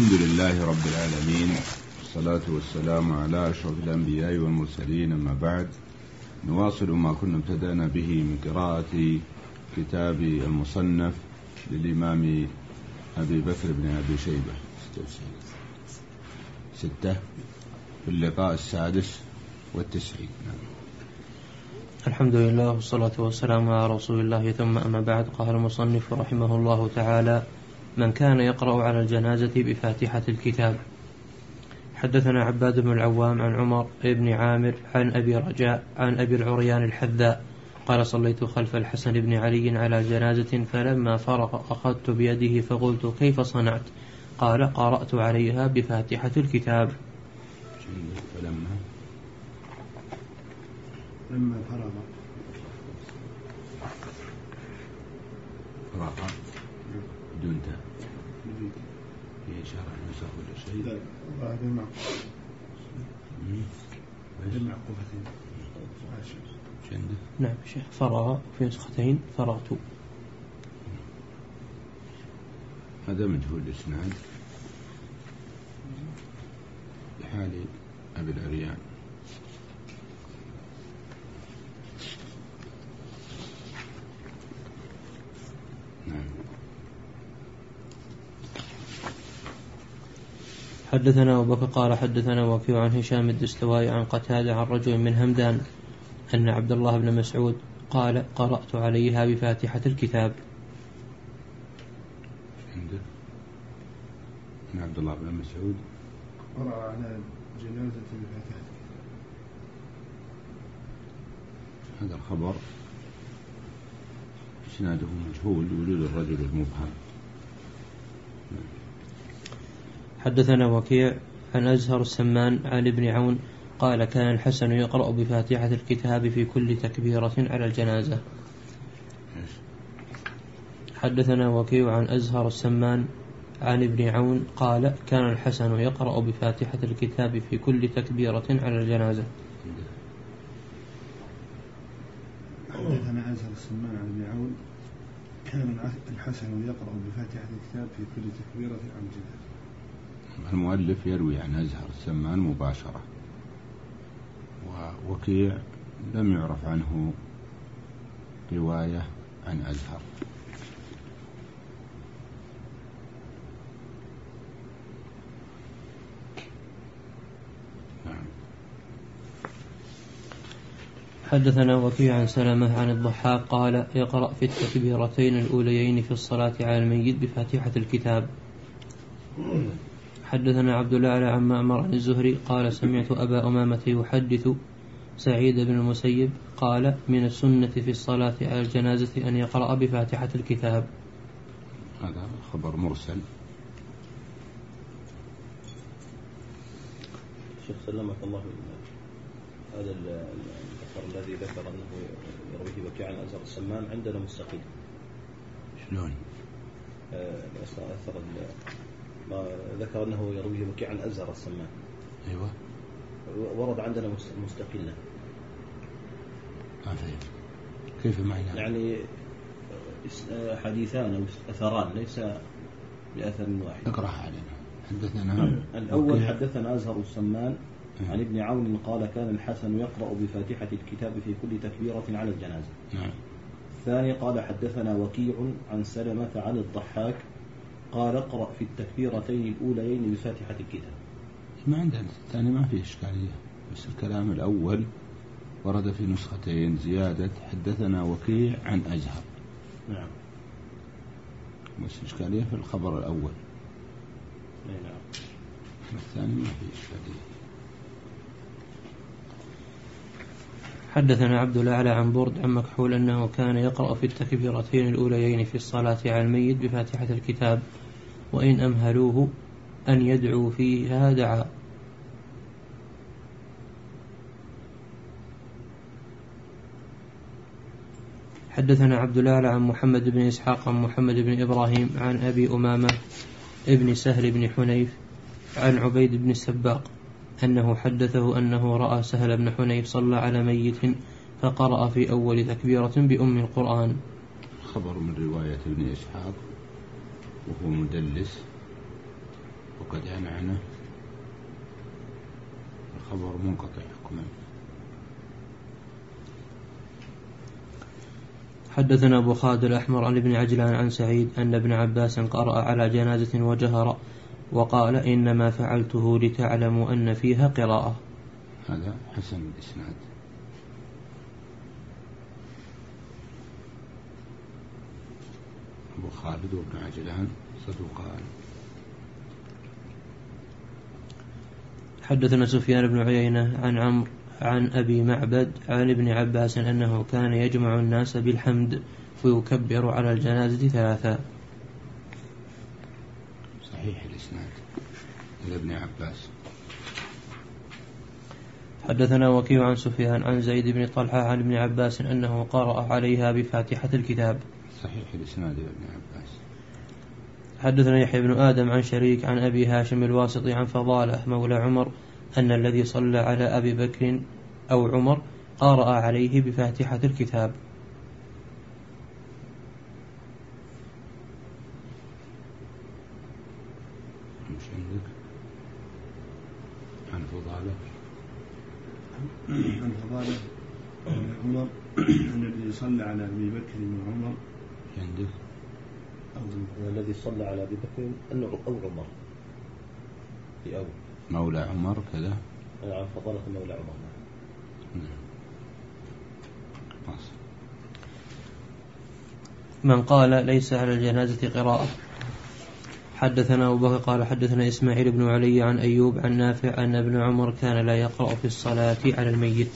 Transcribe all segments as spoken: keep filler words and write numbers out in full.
الحمد لله رب العالمين، والصلاة والسلام على أشرف الأنبياء والمرسلين، أما بعد. نواصل ما كنا ابتدأنا به من قراءة كتاب المصنف للإمام أبي بكر بن أبي شيبة ستة في اللقاء السادس والتسعين. الحمد لله والصلاة والسلام على رسول الله، ثم أما بعد. قال المصنف رحمه الله تعالى: من كان يقرأ على الجنازة بفاتحة الكتاب. حدثنا عباد بن العوام عن عمر بن عامر عن أبي رجاء عن أبي العريان الحذاء قال: صليت خلف الحسن بن علي على جنازة، فلما فرغ أخذت بيده فقلت: كيف صنعت؟ قال: قرأت عليها بفاتحة الكتاب. فلما لما فرغ فرغ بدون تاء في إشارة المساء ولا شيء؟ لا، هذا مع جمع قفتين. نعم شيخ، فرغ في نسختين فرغت. هذا مجهول الإسناد بحال أبي العريان. حدثنا أبو بكر قال: حدثنا وكيع عن هشام الدستوائي عن قتادة عن رجل من همدان أن عبد الله بن مسعود قال: قرأت عليها بفاتحة الكتاب. أن عبد الله بن مسعود قرأ على جنازة بفاتحة الكتاب. هذا الخبر إسناده مجهول لوجود الرجل المبهم. حدثنا وكيع عن أزهر السمان عن ابن عون قال: كان الحسن يقرأ بفاتحة الكتاب في كل تكبيرة على الجنازة. حدثنا وكيع عن أزهر السمان عن ابن عون قال: كان الحسن يقرأ بفاتحة الكتاب في كل تكبيرة على الجنازة. حدثنا أزهر السمان عن ابن عون كان الحسن يقرأ بفاتحة الكتاب في كل تكبيرة على الجنازة. المؤلف يروي عن أزهر السمان مباشرة، ووكيع لم يعرف عنه رواية عن أزهر. نعم. حدثنا وكيع عن سلمة عن الضحاك قال: يقرأ في التكبيرتين الأوليين في الصلاة على الميت بفاتحة الكتاب. حدثنا عبد الله عن معمر عن الزهري قال: سمعت أبا أمامة يحدث سعيد بن المسيب قال: من السنة في الصلاة على الجنازة أن يقرأ بفاتحة الكتاب. هذا خبر مرسل. شيخ سلمك الله، هذا الأثر الذي ذكر أنه يرويه وكيع عن أزهر السمان عندنا مستقيم. شلون؟ أثر ما ذكر أنه يرويه وكيع عن أزهر السمان. أيوة، ورد عندنا مستقلا. كيف معنى؟ يعني حديثان أو أثران ليس بأثر واحد. اقرأها علينا. حدثنا الأول وكي. حدثنا أزهر السمان عن ابن عون قال: كان الحسن يقرأ بفاتحة الكتاب في كل تكبيرة على الجنازة. نعم. الثاني قال: حدثنا وكيع عن سلمة عن الضحاك قال: اقرأ في التكبيرتين الأوليين بفاتحة الكتاب. ما عندنا الثاني ما فيه إشكالية، بس الكلام الأول ورد في نسختين زيادة: حدثنا وكيع عن أزهر. نعم. بس إشكالية في الخبر الأول. نعم. الثاني ما فيه إشكالية. حدثنا عبد الأعلى عن برد عن مكحول أنه كان يقرأ في التكبيرتين الأوليين في الصلاة على الميت بفاتحة الكتاب، وإن أمهلوه أن يدعو فيها دعا. حدثنا عبد الأعلى عن محمد بن إسحاق عن محمد بن إبراهيم عن أبي أمامة ابن سهل بن حنيف عن عبيد بن السباق أنه حدثه أنه رأى سهل بن حنيف صلى على ميت فقرأ في أول تكبيرة بأم القرآن. خبر من رواية ابن إسحاق وهو مدلس، قد أنعنه الخبر منقطع حكما. حدثنا أبو خالد الأحمر عن ابن عجلان عن سعيد أن ابن عباس قرأ على جنازة وجهر وقال إنما فعلته لتعلموا أن فيها قراءة. هذا حسن الإسناد. أبو خالد وابن عجلان صدوقان. حدثنا سفيان بن عيينة عن عمرو عن أبي معبد عن ابن عباس أنه كان يجمع الناس بالحمد ويكبر على الجنازة ثلاثا. صحيح الإسناد إلى ابن عباس. حدثنا وكيع عن سفيان عن زيد بن طلحة عن ابن عباس أنه قرأ عليها بفاتحة الكتاب. صحيح الإسناد إلى ابن عباس. حدثنا يحيى بن آدم عن شريك عن أبي هاشم الواسطي عن فضالة مولى عمر أن الذي صلى على أبي بكر أو عمر قرأ عليه بفاتحة الكتاب. مش عندك عن فضالة عن فضالة عمر أن الذي صلى على أبي بكر وعمر عندك أو الذي صلى على أبي بكر أنه أو عمر في أو مولى عمر كذا. عن فضالة مولى عمر. من قال ليس على الجنازة قراءة. حدثنا أبو بكر قال حدثنا إسماعيل بن علي عن أيوب عن نافع أن ابن عمر كان لا يقرأ في الصلاة على الميت.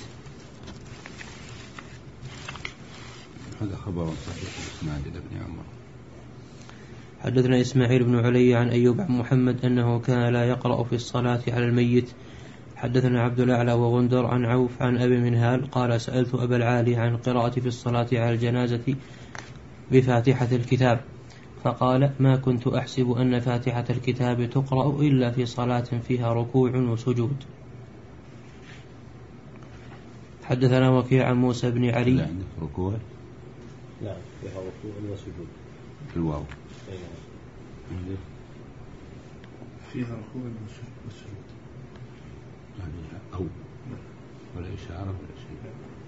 هذا خبر صحيح الإسناد إلى ابن عمر. حدثنا إسماعيل بن علي عن أيوب عن محمد أنه كان لا يقرأ في الصلاة على الميت. حدثنا عبد الأعلى وغندر عن عوف عن أبي منهال قال سألت أبا العالي عن القراءة في الصلاة على الجنازة بفاتحة الكتاب فقال ما كنت أحسب أن فاتحة الكتاب تقرأ إلا في صلاة فيها ركوع وسجود. حدثنا وكيع عن موسى بن علي. لا عندك ركوع؟ لا فيها ركوع وسجود الواو. أيوة. فيها ركوع وسجود يعني أو ولا إشارة ولا شيء.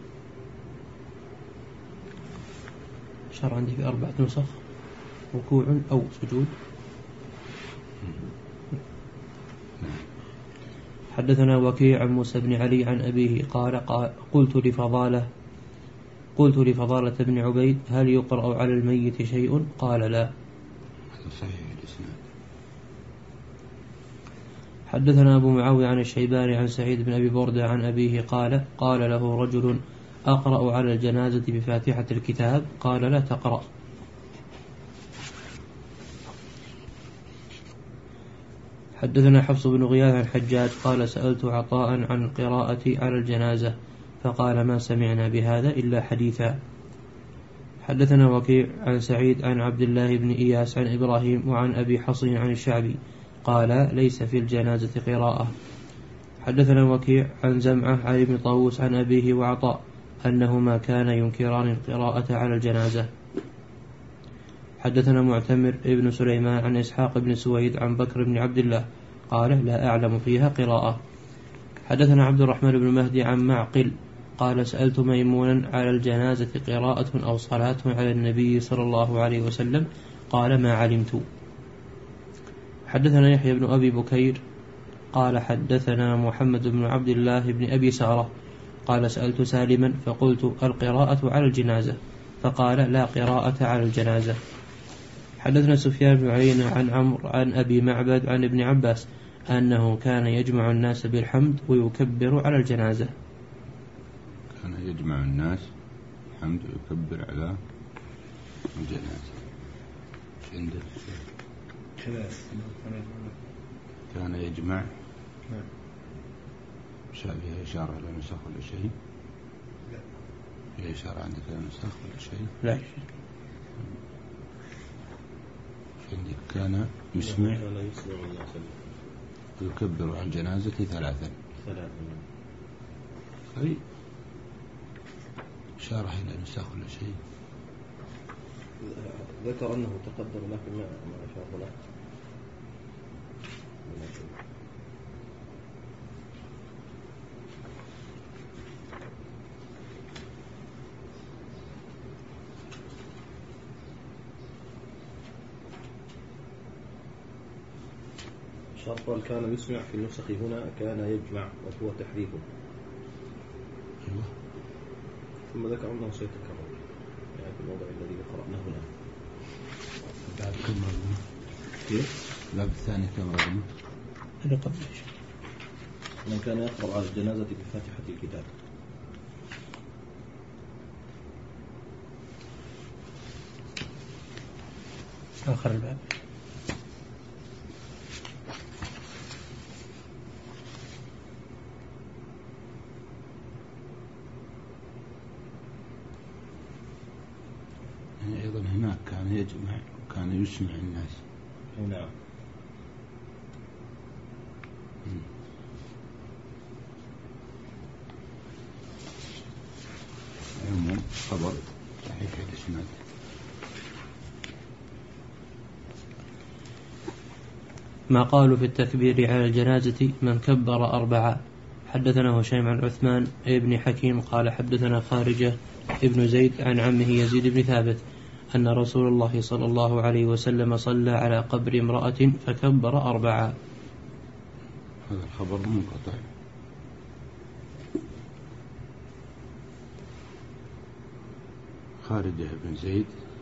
شرع عندي في أربعة نسخ ركوع أو سجود. حدثنا وكيع عن موسى بن علي عن أبيه قال, قال قلت لفضالة قلت لفضالة بن عبيد هل يقرأ على الميت شيء قال لا. هذا صحيح الإسناد. حدثنا أبو معاوية عن الشيباني عن سعيد بن أبي بردة عن أبيه قال قال له رجل أقرأ على الجنازة بفاتحة الكتاب قال لا تقرأ. حدثنا حفص بن غياث عن حجاج قال سألت عطاء عن القراءة على الجنازة فقال ما سمعنا بهذا إلا حديثا. حدثنا وكيع عن سعيد عن عبد الله بن إياس عن إبراهيم وعن أبي حصين عن الشعبي قال ليس في الجنازة قراءة. حدثنا وكيع عن زمعة عن ابن طاووس عن أبيه وعطاء أنهما كان ينكران القراءة على الجنازة. حدثنا معتمر ابن سليمان عن إسحاق بن سويد عن بكر بن عبد الله قال لا أعلم فيها قراءة. حدثنا عبد الرحمن بن مهدي عن معقل قال سألت ميمونا على الجنازة قراءة أو صلاة على النبي صلى الله عليه وسلم قال ما علمت. حدثنا يحيى بن أبي بكير قال حدثنا محمد بن عبد الله بن أبي سارة قال سألت سالما فقلت القراءة على الجنازة فقال لا قراءة على الجنازة. حدثنا سفيان بن عيينة عن عمرو عن أبي معبد عن ابن عباس أنه كان يجمع الناس بالحمد ويكبر على الجنازة. كان يجمع الناس الحمد ويكبر على الجنازة. عندك كان يجمع شابه إشارة لا نسخ ولا شيء. لا هي إشارة عندك لا نسخ ولا شيء. لا عندك كان يسمع ويكبر عن الجنازة ثلاثا. أي إشارة إلى نسخ ولا شيء. ذكر أنه تقدر لكن ما ما أشار له. شرط كان يسمع في النسخ هنا كان يجمع وهو تحريفه. أيوة. ثم ذكر أنه سيتكرر يعني في الموضع الذي قرأناه هنا. بعد كم رقم؟ كيف؟ الباب الثاني كم رقم؟ اللي قبل. من كان يقرأ على الجنازة بفاتحة الكتاب. آخر الباب. يعني أيضا هناك كان يجمع وكان يسمع الناس. نعم. عموم خبر صحيح الإسناد. ما قالوا في التكبير على الجنازة من كبر أربعة. حدثنا هشيم عن عثمان ابن حكيم قال حدثنا خارجة ابن زيد عن عمه يزيد بن ثابت أن رسول الله صلى الله عليه وسلم صلى على قبر امرأة فكبر أربعة. هذا الخبر منقطع. خارجة بن زيد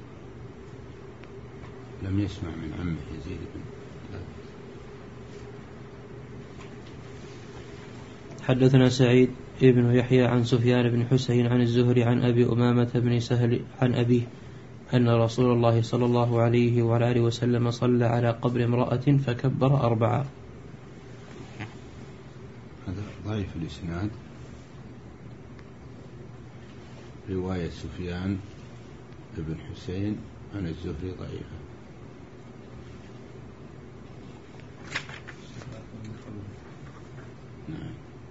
لم يسمع من عمه يزيد بن ثابت. حدثنا سعيد ابن يحيى عن سفيان بن حسين عن الزهري عن أبي أمامة بن سهل عن أبيه أن رسول الله صلى الله عليه وعلى آله وسلم صلى على قبر امرأة فكبر أربعة. هذا ضعيف الإسناد. رواية سفيان بن حسين عن الزهري ضعيفة. نعم.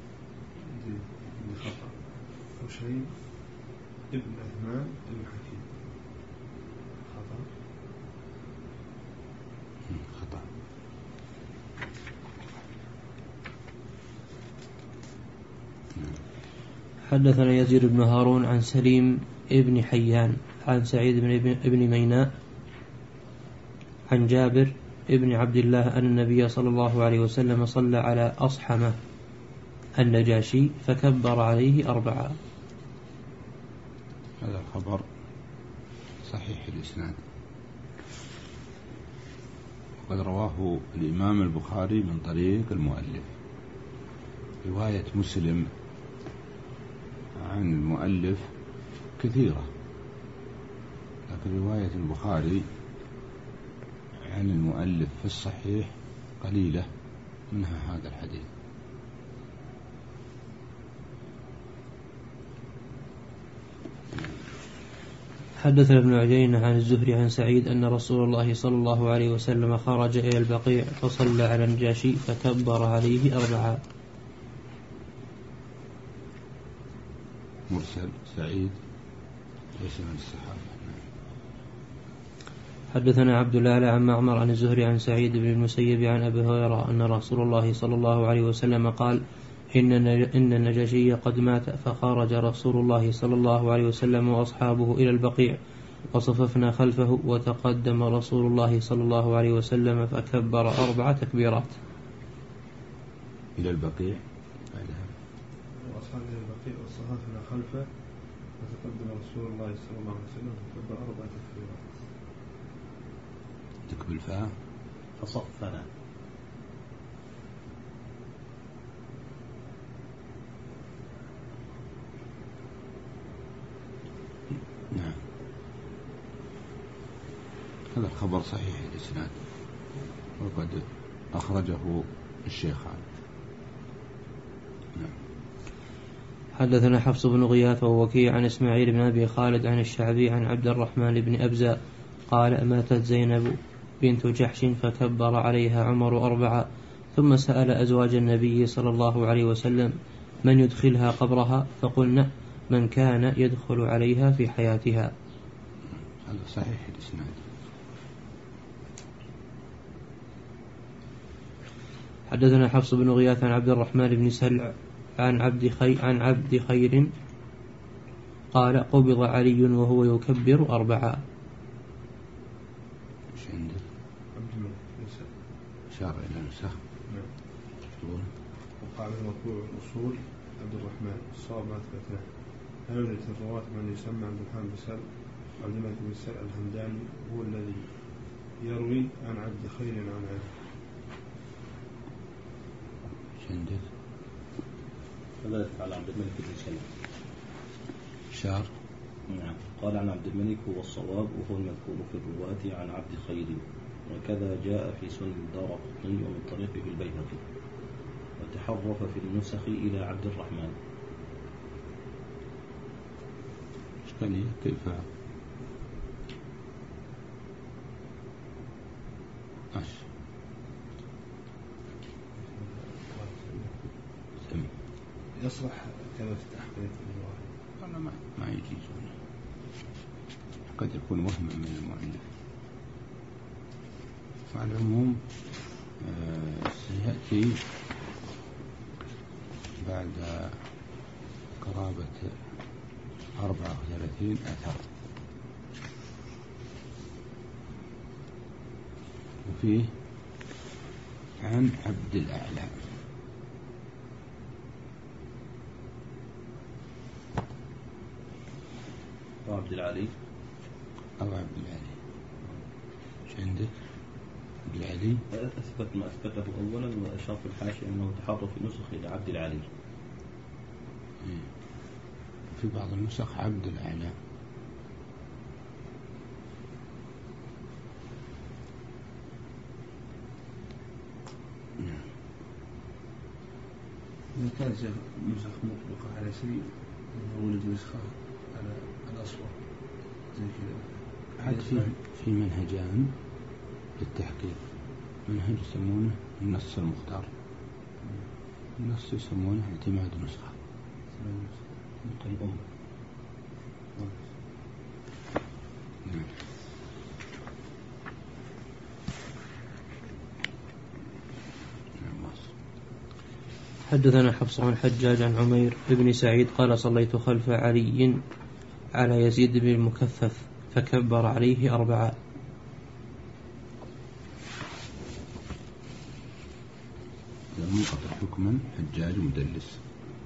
حسين ابن عثمان ابن حكيم خطأ. خطأ. حدثنا يزيد بن هارون عن سليم ابن حيان عن سعيد بن ابن ميناء عن جابر ابن عبد الله أن النبي صلى الله عليه وسلم صلى على أصحمة النجاشي فكبر عليه أربعة. هذا الخبر صحيح الإسناد. وقد رواه الإمام البخاري من طريق المؤلف. رواية مسلم عن المؤلف كثيرة، لكن رواية البخاري عن المؤلف في الصحيح قليلة، منها هذا الحديث. حدثنا ابن عجين عن الزهري عن سعيد أن رسول الله صلى الله عليه وسلم خرج إلى البقيع فصلى على النجاشي فكبر عليه أربعة. مرسل سعيد ليس من الصحابة. حدثنا عبد الله عن معمر عن الزهري عن سعيد بن المسيب عن أبي هريرة أن رسول الله صلى الله عليه وسلم قال إن إن النجاشي قد مات فخرج رسول الله صلى الله عليه وسلم وأصحابه إلى البقيع وصففنا خلفه وتقدم رسول الله صلى الله عليه وسلم فكبر أربع تكبيرات. إلى البقيع وأصحاب إلى البقيع وصففنا خلفه وتقدم رسول الله صلى الله عليه وسلم فكبر أربع تكبيرات. تكبر الفاء فصفنا. نعم. هذا الخبر صحيح الإسناد وقد أخرجه الشيخان. نعم. حدثنا حفص بن غياث ووكيع عن إسماعيل بن أبي خالد عن الشعبي عن عبد الرحمن بن أبزة قال ماتت زينب بنت جحش فكبر عليها عمر أربعة ثم سأل أزواج النبي صلى الله عليه وسلم من يدخلها قبرها فقلنا من كان يدخل عليها في حياتها. هذا صحيح الإسناد. حدثنا حفص بن غياث عن عبد الرحمن بن سلع عن عبد خي عن عبد خير قال قبض علي وهو يكبر أربعة. ايش عندك؟ عبد الملك ليس شارع إلى نسخ. نعم. تقول وقع من مطبوع الأصول عبد الرحمن الصواب ما أثبتناه. هل يوجد في الرواة من يسمى عبد الرحمن بن سلع عبد الملك بن سلع الهمداني هو الذي يروي عن عبد خير عن علي؟ ايش عندك؟ كذلك على عبد الملك بن سلع. شار. نعم. قال عن عبد الملك هو الصواب وهو المذكور في الرواة عن عبد خير، وكذا جاء في سنن الدارقطني ومن طريقه البيهقي، وتحرف في النسخ إلى عبد الرحمن. إشكالية كيف؟ أش سمي يصلح كما في التحقيق الواحد. والله ما ما يجيزون، قد يكون وهما من المؤلف. وعلى العموم آه سيأتي بعد قرابة أربعة وثلاثين أثر، وفيه عن عبد الأعلى وعبد العلي أو عبد العلي. ايش عندك؟ عبد العلي أثبت ما أثبته أولا، وأشار في الحاشية أنه تحرف في نسخ إلى عبد العلي. في بعض النسخ عبد الأعلى. إذا كانت نسخ مطلقة على شيء ولد نسخة على الأصفر زي كذا. عاد في في منهجان للتحقيق، منهج يسمونه النص المختار، النص يسمونه اعتماد نسخة. طيب أم. نعم. حدثنا حفص عن حجاج عن عمير بن سعيد قال صليت خلف علي على يزيد بن المكفف فكبر عليه أربعة. منقطع حكما حجاج مدلس.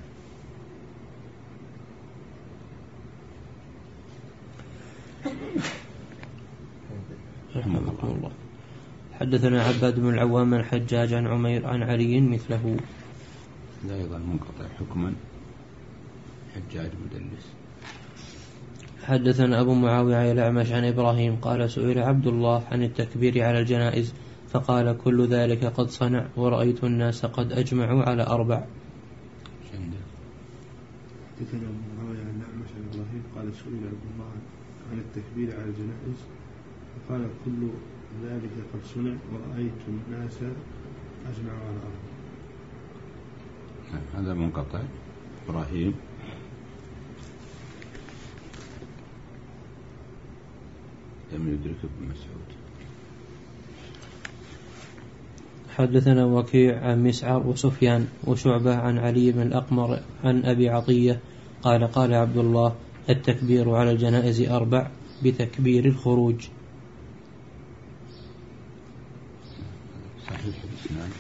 رحمه الله. حدثنا عباد بن العوام عن حجاج عن عمير عن علي مثله. لا أيضا منقطع حكما حجاج مدلس. حدثنا أبو معاوية الأعمش عن إبراهيم قال سئل عبد الله عن التكبير على الجنائز فقال كل ذلك قد صنع ورأيت الناس قد أجمعوا على أربع. حدثنا أبو معاوية الأعمش عن إبراهيم قال سئل عبد الله عن التكبير على الجنائز فقال كل ذلك قد صنع ورأيت الناس أجمعوا على أربع. هذا منقطع. إبراهيم لم يدرك ابن مسعود. حدثنا وكيع عن مسعر وسفيان وشعبة عن علي بن الأقمر عن أبي عطية قال قال عبد الله التكبير على الجنائز أربع بتكبير الخروج. صحيح الإسناد.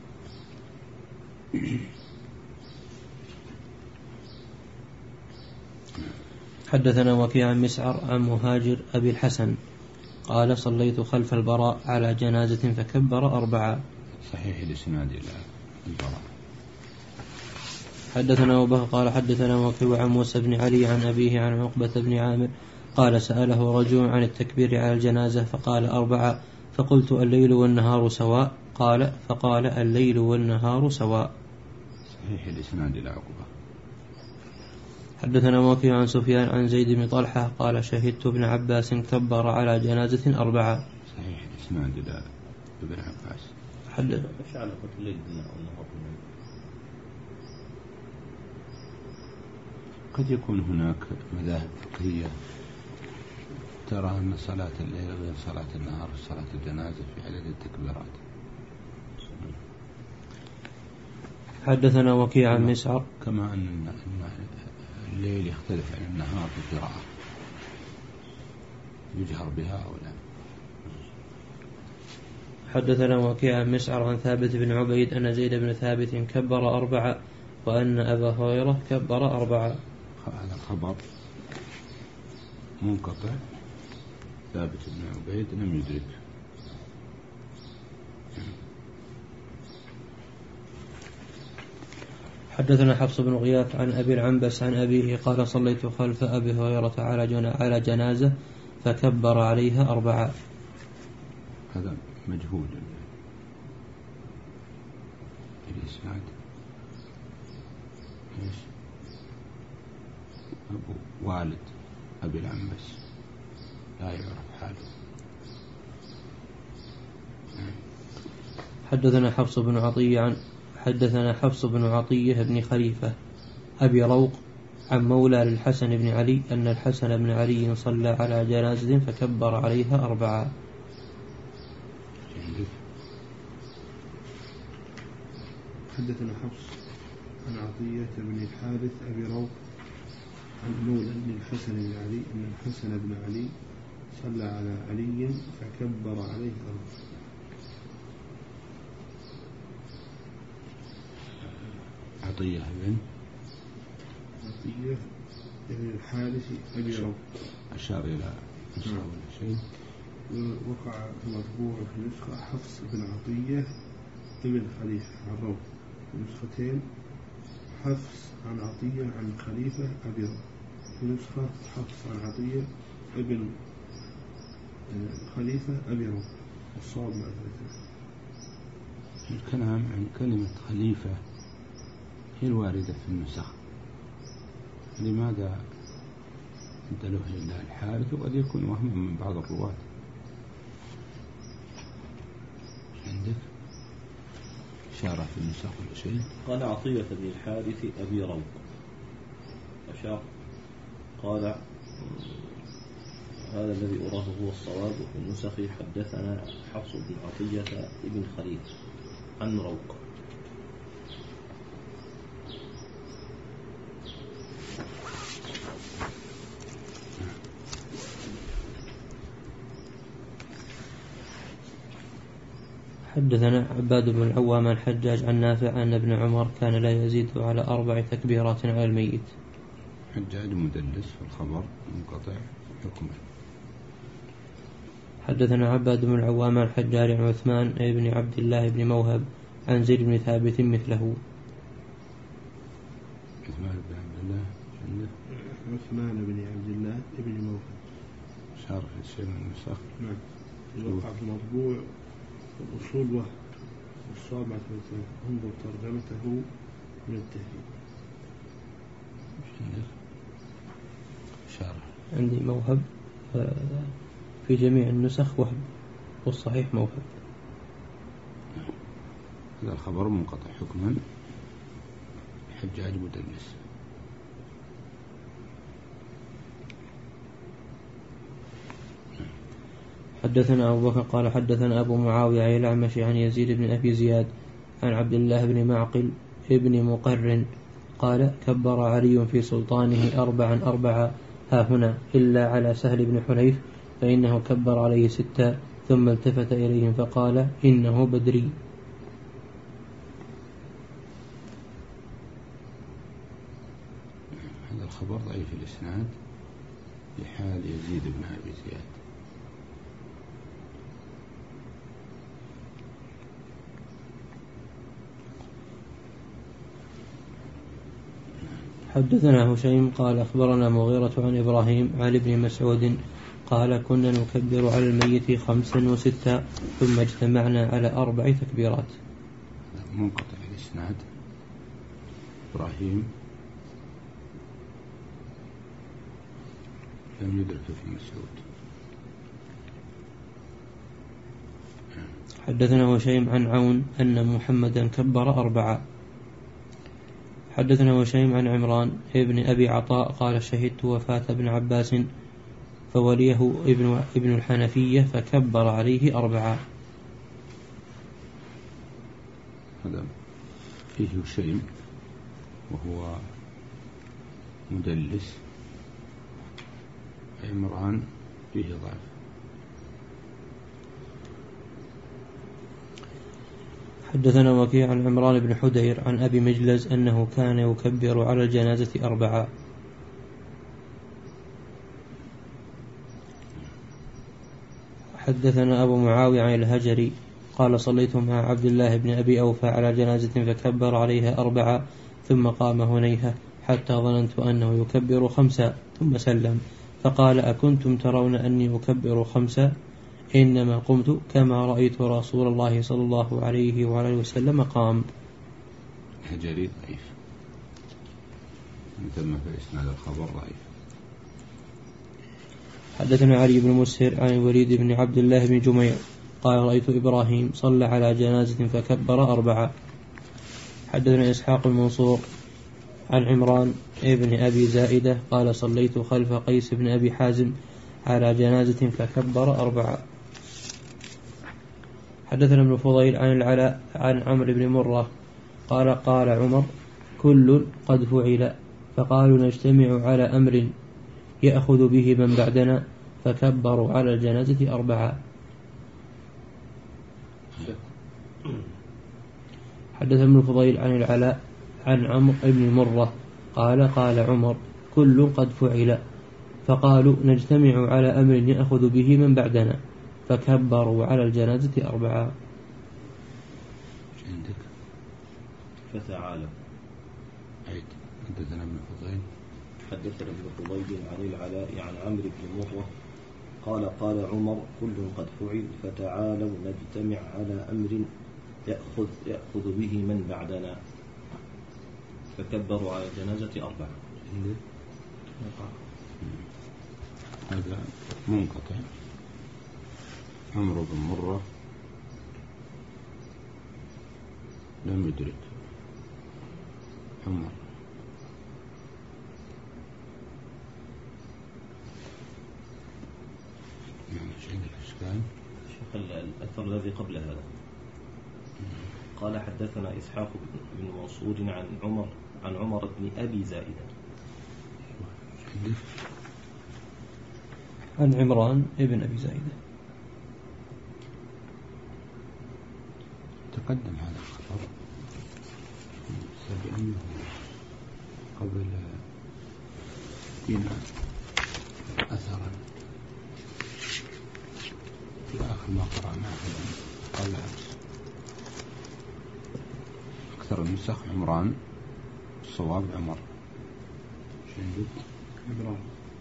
حدثنا وكيع عن مسعر عن مهاجر أبي الحسن قال صليت خلف البراء على جنازة فكبر أربعة. صحيح الإسناد إلى البراء. حدثنا أبو قال حدثنا وكيع عن موسى بن علي عن أبيه عن عقبة بن عامر قال سأله رجل عن التكبير على الجنازة فقال أربعة فقلت الليل والنهار سواء قال فقال الليل والنهار سواء. صحيح الإسناد إلى عقبة. حدثنا وكيع عن سفيان عن زيد بن طلحة قال شهدت ابن عباس كبر على جنازة أربعة. صحيح الإسناد إلى ابن عباس. حد ايش علاقة الليل والنهار؟ قد يكون هناك مذاهب فقهية ترى أن صلاة الليل غير صلاة النهار في صلاة الجنازة في عدد التكبيرات. حدثنا وكيع عن مسعر. كما أن الليل يختلف عن النهار في القراءة، يجهر بها أو لا. حدثنا وكيع عن مسعر عن ثابت بن عبيد أن زيد بن ثابت كبر أربعة وأن أبا هريرة كبر أربعة. هذا خبر منقطع، ثابت بن عبيد لم يدرك. حدثنا حفص بن غياث عن أبي العنبس عن أبيه قال صليت خلف أبي هريرة على جنازة فكبر عليها أربعة. هذا مجهول الإسناد. إيش؟ أبو والد أبي العنبس لا يعرف حاله. حدثنا حفص بن عطية عن حدثنا حفص بن عطية بن خليفة أبي روق عن مولى للحسن بن علي أن الحسن بن علي صلى على جنازة فكبر عليها أربعة. حدثنا حفص عن عطية بن الحارث أبي روق عن مولى للحسن بن علي أن الحسن بن علي صلى على علي فكبر عليه أربعة. عطية بن عطية بن الحارث أبي روق أشار إلى نسخة شيء. وقع مطبوع في نسخة حفص بن عطية ابن خليفة عن روق، نسختين حفص عن عطية عن خليفة أبي روق، في نسخة حفص عن عطية ابن خليفة أبي روق. الصواب معذرة. الكلام عن كلمة خليفة هي الواردة في النسخ، لماذا انتبه إلى الحارث؟ وقد يكون وهما من بعض الرواة. عندك إشارة في النسخ ولا شيء؟ قال عطية بن الحارث أبي روق أشار، قال هذا الذي أراه هو الصواب في النسخ. حدثنا حفص بن عطية ابن خليفة عن روق. حدثنا عباد بن العوام الحجاج عن نافع أن ابن عمر كان لا يزيد على أربع تكبيرات على الميت. حجاج مدلس في الخبر منقطع حكمه. حدثنا عباد بن العوام الحجاج عن عثمان بن عبد الله بن موهب عن زيد بن ثابت مثله. عثمان بن عبد الله عثمان بن عبد الله بن موهب شارح الشيء من النسخ. نعم. وقع في المطبوع الأصول وهب والصواب معتمد. انظر ترجمته من التهذيب. شارح عندي موهب في جميع النسخ وهب والصحيح موهب. هذا الخبر منقطع حكما، حجاج مدلس. حدثنا أبو بكر قال حدثنا أبو معاوية عن الأعمش عن يزيد بن أبي زياد عن عبد الله بن معقل ابن مقرن قال كبر علي في سلطانه أربعا أربعا ها هنا إلا على سهل بن حنيف فإنه كبر عليه ستا ثم التفت إليهم فقال إنه بدري. هذا الخبر ضعيف الإسناد في حال يزيد بن أبي زياد. حدثنا هشيم قال أخبرنا مغيرة عن إبراهيم عن ابن مسعود قال كنا نكبر على الميت خمسا وستا ثم اجتمعنا على أربع تكبيرات. منقطع الإسناد. إبراهيم لم يدرك في مسعود. حدثنا هشيم عن عون أن محمدا كبر أربعة. حدثنا هشيم عن عمران ابن أبي عطاء قال شهدت وفاة ابن عباس فوليه ابن, ابن الحنفية فكبر عليه أربعة. هذا فيه شيء وهو مدلس. عمران فيه ضعف. حدثنا وكيع عن عمران بن حدير عن أبي مجلز أنه كان يكبر على الجنازة أربعة. حدثنا أبو معاوية عن الهجري قال صليت مع عبد الله بن أبي أوفى على جنازة فكبر عليها أربعة ثم قام هنيهة حتى ظننت أنه يكبر خمسة ثم سلم فقال أكنتم ترون أني أكبر خمسة إنما قمت كما رأيت رسول الله صلى الله عليه وعلى وسلم قام. هجري ضعيف ثم في إسناد الخبر ضعيف. حدثنا علي بن مسهر عن الوليد بن عبد الله بن جميع قال رأيت إبراهيم صلى على جنازة فكبر أربعة. حدثنا إسحاق المنصور عن عمران ابن أبي زائدة قال صليت خلف قيس بن أبي حازم على جنازة فكبر أربعة. حدثنا ابن فضيل عن العلاء عن عمرو بن مرة قال قال عمر كل قد فعل فقالوا نجتمع على أمر يأخذ به من بعدنا فكبروا على الجنازة أربعة. حدث ابن فضيل عن العلاء عن عمرو بن مرة قال قال عمر كل قد فعل فقالوا نجتمع على أمر يأخذ به من بعدنا فكبروا على الجنازة أربعة. عندك فتعالى عيد. حدثنا ابن فضيل حدثنا ابن فضيل عن العلاء عن عمرو بن مرة قال قال عمر كل قد فعل فتعالوا نجتمع على أمر يأخذ, يأخذ به من بعدنا فكبروا على الجنازة أربعة. هذا منقطع. عمرو بن مرة لم يدرك عمر. الأثر الذي قبل هذا قال حدثنا إسحاق بن منصور عن عمر عن عمر بن أبي زائدة عن عمران ابن أبي زائدة. تقدم هذا الخبر بأنه قبل بنا أثرا في آخر ما قرأناه قبل أمس. أكثر النسخ عمران الصواب عمر. شنو عمران؟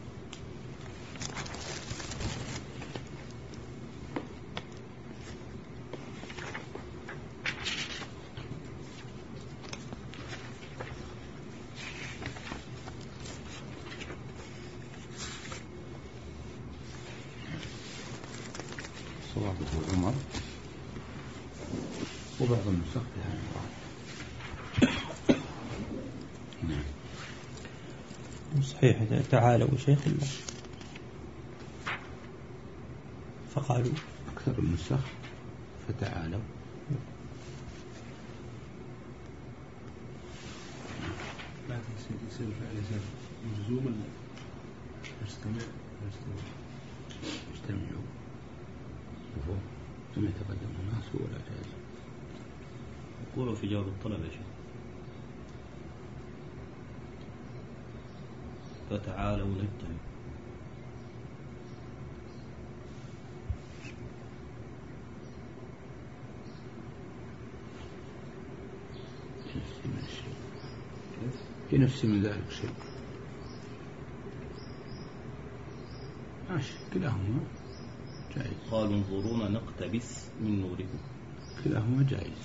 صوابه عمر وبعض النسخ فيها عمران. صحيح. تعالوا شيخ الله فقالوا أكثر النسخ فتعالوا. لا يصير فعل يصير مجزوم يستمع يستمعوا ثم يتقدم الناس ولا جائز. يقولوا في جواب الطلب يا شيخ فتعالوا نجتمع. في نفس من ذلك شيء ماشي كلاهما جائز. قالوا انظرونا نقتبس من نوركم. كلاهما جائز.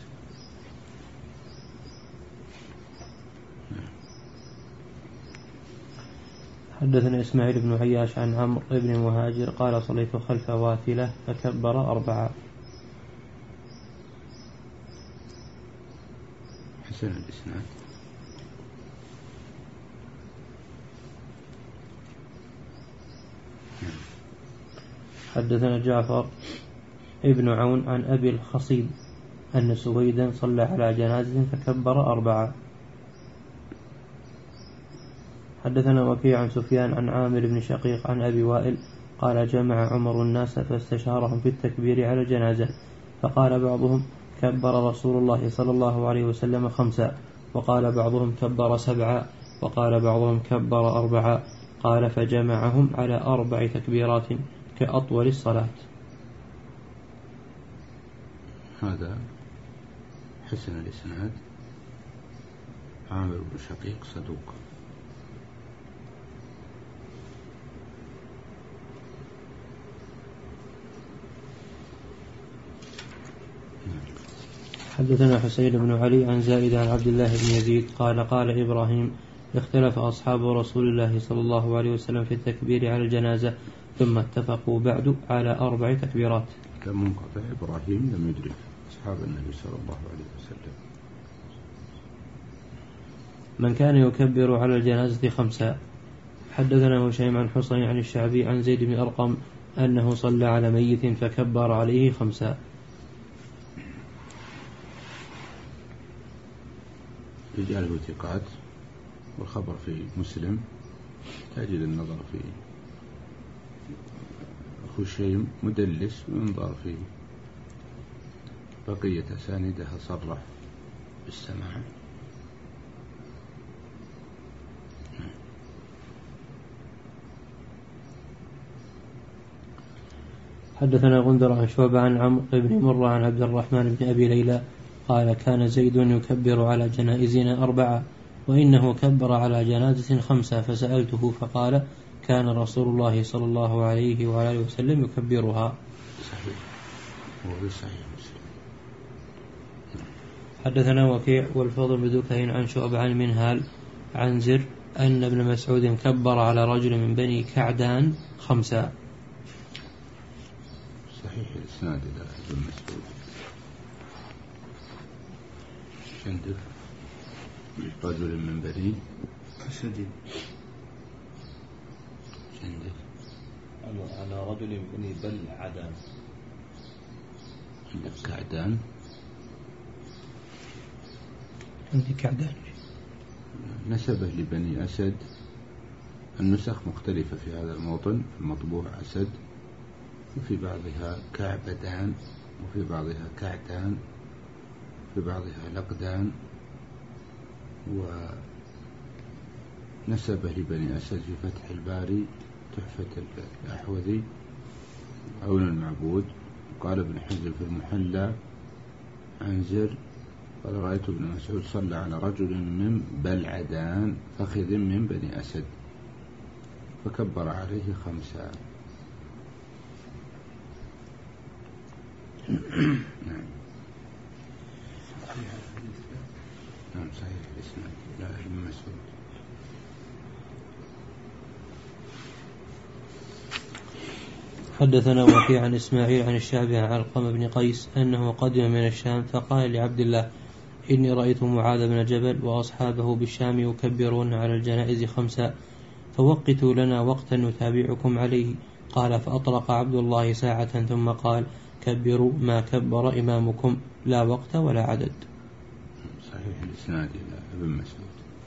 حدثنا إسماعيل بن عياش عن عمرو بن مهاجر قال صليت خلف واثلة فكبر أربعة. حسن الإسناد. حدثنا جعفر ابن عون عن أبي الخصيب أن سويدا صلى على جنازة فكبر أربعة. حدثنا وكيع عن سفيان عن عامر بن شقيق عن أبي وائل قال جمع عمر الناس فاستشارهم في التكبير على الجنازة فقال بعضهم كبر رسول الله صلى الله عليه وسلم خمسا، وقال بعضهم كبر سبعا، وقال بعضهم كبر أربعا. قال فجمعهم على أربع تكبيرات كأطول الصلاة. هذا حسن الإسناد. عامر بن شقيق صدوق. حدثنا حسين بن علي عن زائد عن عبد الله بن يزيد قال قال إبراهيم اختلف أصحاب رسول الله صلى الله عليه وسلم في التكبير على الجنازة ثم اتفقوا بعد على أربع تكبيرات. كان منقطع. إبراهيم لم يدرك أصحاب النبي صلى الله عليه وسلم. من كان يكبر على الجنازة خمسا. حدثنا هشيم عن حصين عن الشعبي عن زيد بن أرقم أنه صلى على ميت فكبر عليه خمسا. رجاله ثقات، والخبر في مسلم تجد النظر في خشيم مدلس، وينظر في بقية أساندها صرح بالسماع. حدثنا غندر عن شعبة عن عمرو بن مرة عن عبد الرحمن بن أبي ليلى قال كان زيد يكبر على جنائزنا أربعة وإنه كبر على جنازة خمسة، فسألته فقال كان رسول الله صلى الله عليه وآله وسلم يكبرها. صحيح. هو صحيح. حدثنا وكيع والفضل بن دكين عن شعبة عن منهال عن زر أن ابن مسعود كبر على رجل من بني كعدان خمسة. صحيح الإسناد إلى ابن مسعود. عندك رجل من بني أسد. عندك على رجل من بني بل عدان. عندك كعدان. عندي كعدان. نسبه لبني أسد. النسخ مختلفة في هذا الموطن، في المطبوع أسد، وفي بعضها كعبدان، وفي بعضها كعدان، في بعضها لقدان. ونسبه لبني أسد في فتح الباري، تحفة الأحوذي، عون المعبود. قال ابن حزم في المحلى عن زر قال رأيت ابن مسعود صلى على رجل من بلعدان فخذ من بني أسد فكبر عليه خمسة. نعم. نعم صحيح الإسناد لا ابن مسعود. حدثنا وكيع عن إسماعيل عن الشعبي عن علقمة بن قيس أنه قدم من الشام فقال لعبد الله إني رأيت معاذ بن جبل وأصحابه بالشام يكبرون على الجنائز خمسة فوقتوا لنا وقتا نتابعكم عليه. قال فأطلق عبد الله ساعة ثم قال كبروا ما كبر إمامكم لا وقت ولا عدد. صحيح الإسناد إلى ابن مسعود.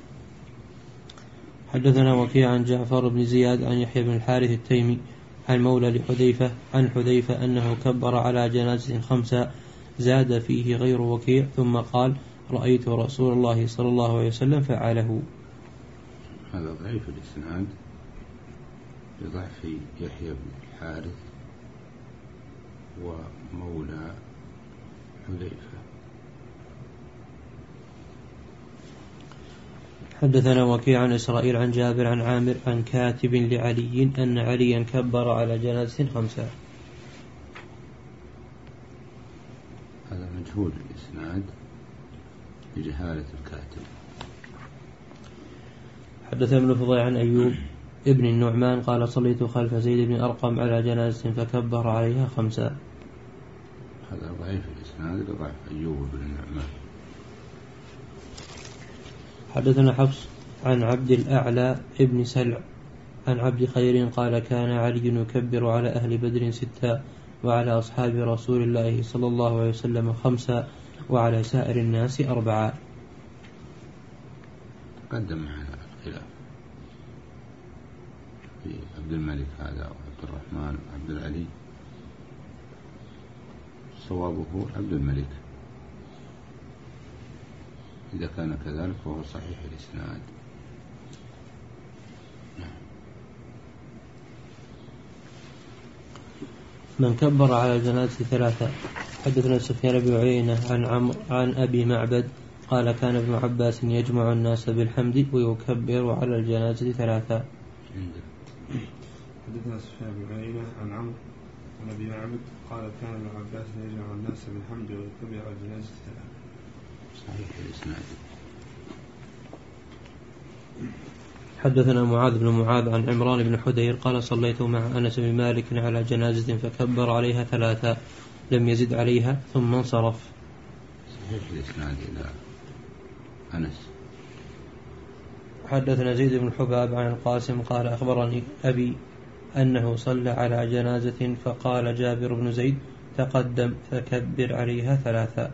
حدثنا وكيع عن جعفر بن زياد عن يحيى بن الحارث التيمي عن مولى لحذيفة عن حذيفة أنه كبر على جنازة خمسة زاد فيه غير وكيع ثم قال رأيت رسول الله صلى الله عليه وسلم فعله. هذا ضعيف الإسناد لضعف يحيى بن الحارث ومولى حذيفة. حدثنا وكيع عن إسرائيل عن جابر عن عامر عن كاتب لعلي أن عليا كبر على جنازة خمسة. هذا مجهول الإسناد بجهالة الكاتب. حدثنا ابن فضيل عن أيوب ابن النعمان قال صليت خلف زيد بن أرقم على جنازة فكبر عليها خمسة. هذا ضعيف الإسناد لضعف أيوب بن النعمان. حدثنا حفص عن عبد الأعلى ابن سلع عن عبد خير قال كان علي يكبر على أهل بدر ستة وعلى أصحاب رسول الله صلى الله عليه وسلم خمسة وعلى سائر الناس أربعة. قدم معنا الخلاف في عبد الملك هذا وعبد الرحمن وعبد العلي، صوابه عبد الملك، إذا كان كذلك فهو صحيح الإسناد. من كبر على الجنازة ثلاثة. حدثنا سفيان بن عيينة عن عمرو عن أبي معبد قال كان ابن عباس يجمع الناس بالحمد ويكبر على الجنازة ثلاثة. حدثنا سفيان بن عيينة عن عمرو عن أبي معبد قال كان ابن عباس يجمع الناس بالحمد ويكبر على الجنازة ثلاثة. صحيح الإسناد. حدثنا معاذ بن معاذ عن عمران بن حدير قال صليت مع أنس بن مالك على جنازة فكبر عليها ثلاثة لم يزد عليها ثم انصرف. صحيح الإسناد إلى أنس. حدثنا زيد بن حباب عن القاسم قال أخبرني أبي أنه صلى على جنازة فقال جابر بن زيد تقدم فكبر عليها ثلاثة.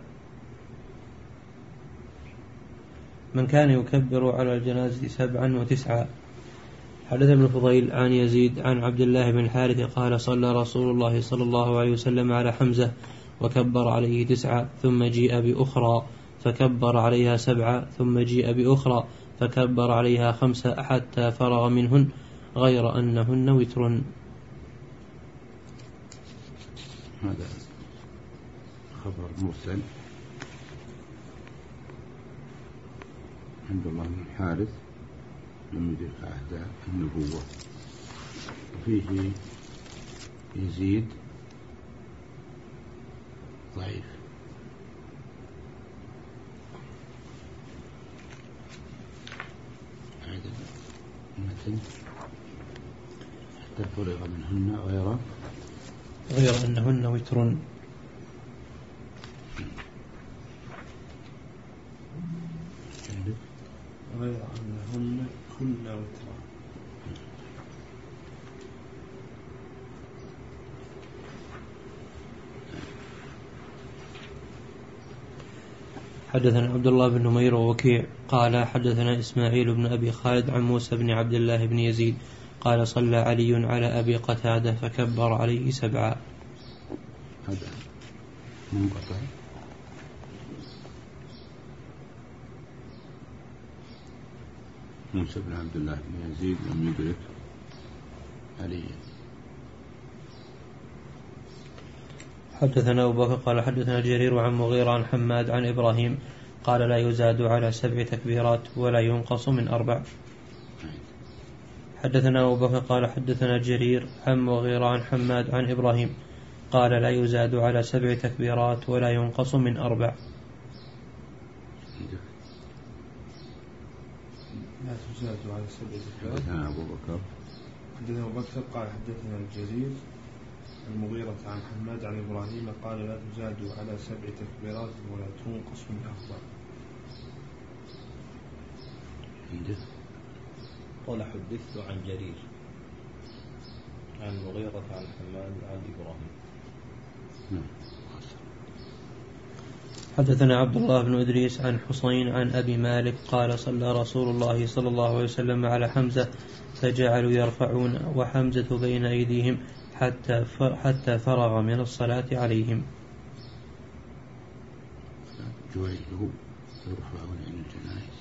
من كان يكبر على الجنازة سبعا وتسعا. حدث ابن فضيل عن يزيد عن عبد الله بن الحارث قال صلى رسول الله صلى الله عليه وسلم على حمزة وكبر عليه تسعة ثم جيء بأخرى فكبر عليها سبعة ثم جيء بأخرى فكبر عليها خمسة حتى فرغ منهن غير أنهن وتر. هذا خبر مرسل عبد الله بن الحارث لم يدرك عهد النبوة، وفيه يزيد ضعيف. هذا المتن حتى فرغ منهن غير غير أنهن وتر. غير أنهن كن وترا. حدثنا عبد الله بن نمير ووكيع قال حدثنا إسماعيل بن أبي خالد عن موسى بن عبد الله بن يزيد قال صلى علي على أبي قتادة فكبر عليه سبعا. هذا منقطع. موسى بن عبد الله بن يزيد لم يدرك عليا. حدثنا أبو بكر قال حدثنا جرير عن مغيرة عن حماد عن إبراهيم قال لا يزاد على سبع تكبيرات ولا ينقص من أربع. حدثنا أبو بكر قال حدثنا جرير عن مغيرة عن حماد عن إبراهيم قال لا يزاد على سبع تكبيرات ولا ينقص من أربع. لا تزاد على سبع تكبيرات. حدثنا أبو بكر حدثنا أبو بكر قال حدثنا الجرير المغيرة عن حماد عن إبراهيم قال لا تزاد على سبع تكبيرات ولا تنقص من أربع. قال حدثت عن جرير عن مغيرة عن حماد عن إبراهيم. حدثنا عبد الله بن إدريس عن حسين عن أبي مالك قال صلى رسول الله صلى الله عليه وسلم على حمزة فجعلوا يرفعون وحمزة بين أيديهم حتى حتى فرغ من الصلاة عليهم. جويله يرفعون عن الجنائز.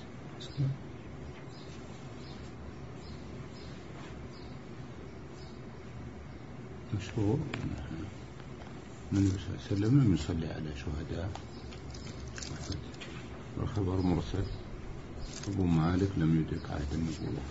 مشهور النبي صلى الله عليه وسلم لم يصلي على شهداء أحد. الخبر مرسل. أبو مالك لم يدرك عهد النبوة.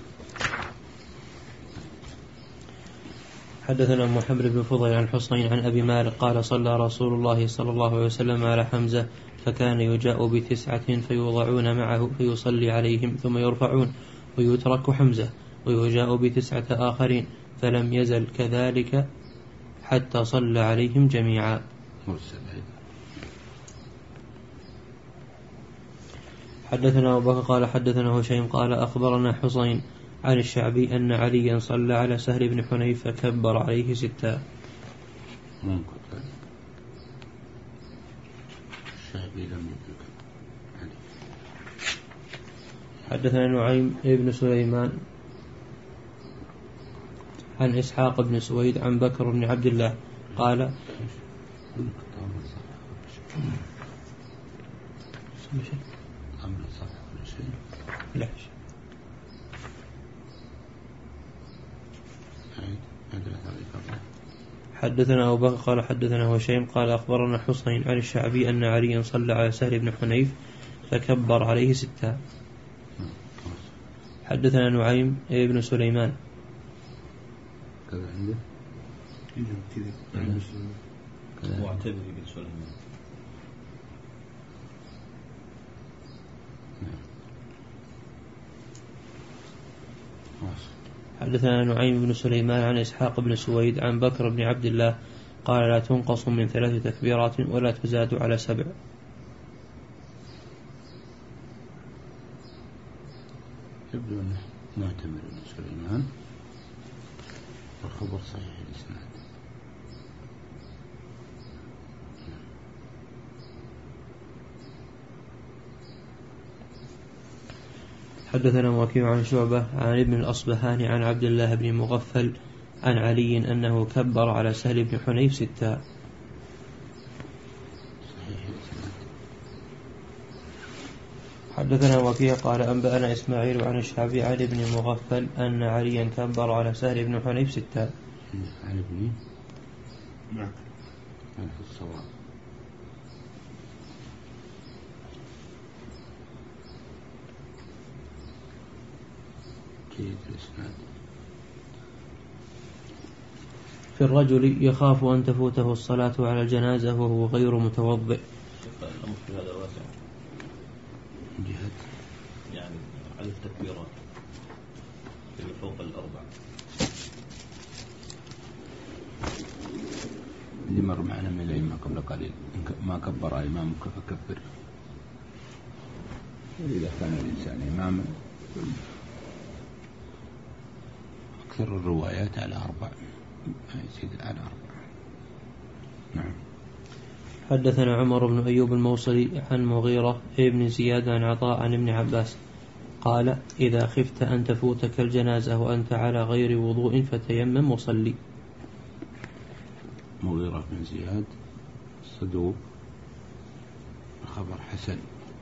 حدثنا محمد بن فضيل عن حسين عن أبي مالك قال صلى رسول الله صلى الله عليه وسلم على حمزة فكان يجاء بتسعة فيوضعون معه فيصلي عليهم ثم يرفعون ويترك حمزة ويجاء بتسعة آخرين فلم يزل كذلك حتى صلى عليهم جميعا. حدثنا أبو بكر قال حدثنا هشيم قال أخبرنا حسين عن الشعبي أن عليا صلى على سهل بن حنيف فكبر عليه ستا. الشعبي لم يذكر. حدثنا نعيم بن سليمان عن إسحاق بن سويد عن بكر بن عبد الله قال لا حدثنا أبو بكر قال حدثنا هشيم قال أخبرنا حسين عن الشعبي أن عليا صلى على سهل بن حنيف فكبر عليه ستا. حدثنا نعيم بن سليمان كذا عنده كذا واعتبر بن سليمان. حدثنا نعيم بن سليمان عن إسحاق بن سويد عن بكر بن عبد الله قال لا تنقص من ثلاث تكبيرات ولا تزاد على سبع. يبدو أنه معتمر بن سليمان والخبر صحيح الإسناد. حدثنا وكيع عن شعبة عن ابن الأصبهاني عن عبد الله بن مغفل عن علي أنه كبر على سهل بن حنيف ستا. حدثنا وكيع قال أنبأنا إسماعيل عن الشعبي عن ابن مغفل أن عليا كبر على سهل بن حنيف ستا. عن ابن نعم عن الصواب. في الرجل يخاف أن تفوته الصلاة على الجنازة وهو غير متوضئ. الأمر في هذا واسع من جهة يعني على التكبيرات اللي فوق الأربع اللي مر معنا من الأئمة قبل قليل ما كبر إمامك فكبر. إذا كان الإنسان إماما أكثر الروايات على أربع يزيد على أربع. نعم. حدثنا عمر بن أيوب الموصلي عن مغيرة ابن زياد عن عطاء عن ابن عباس قال إذا خفت أن تفوتك الجنازة وأنت على غير وضوء فتيمم وصلي. مغيرة بن زياد صدوق خبر حسن.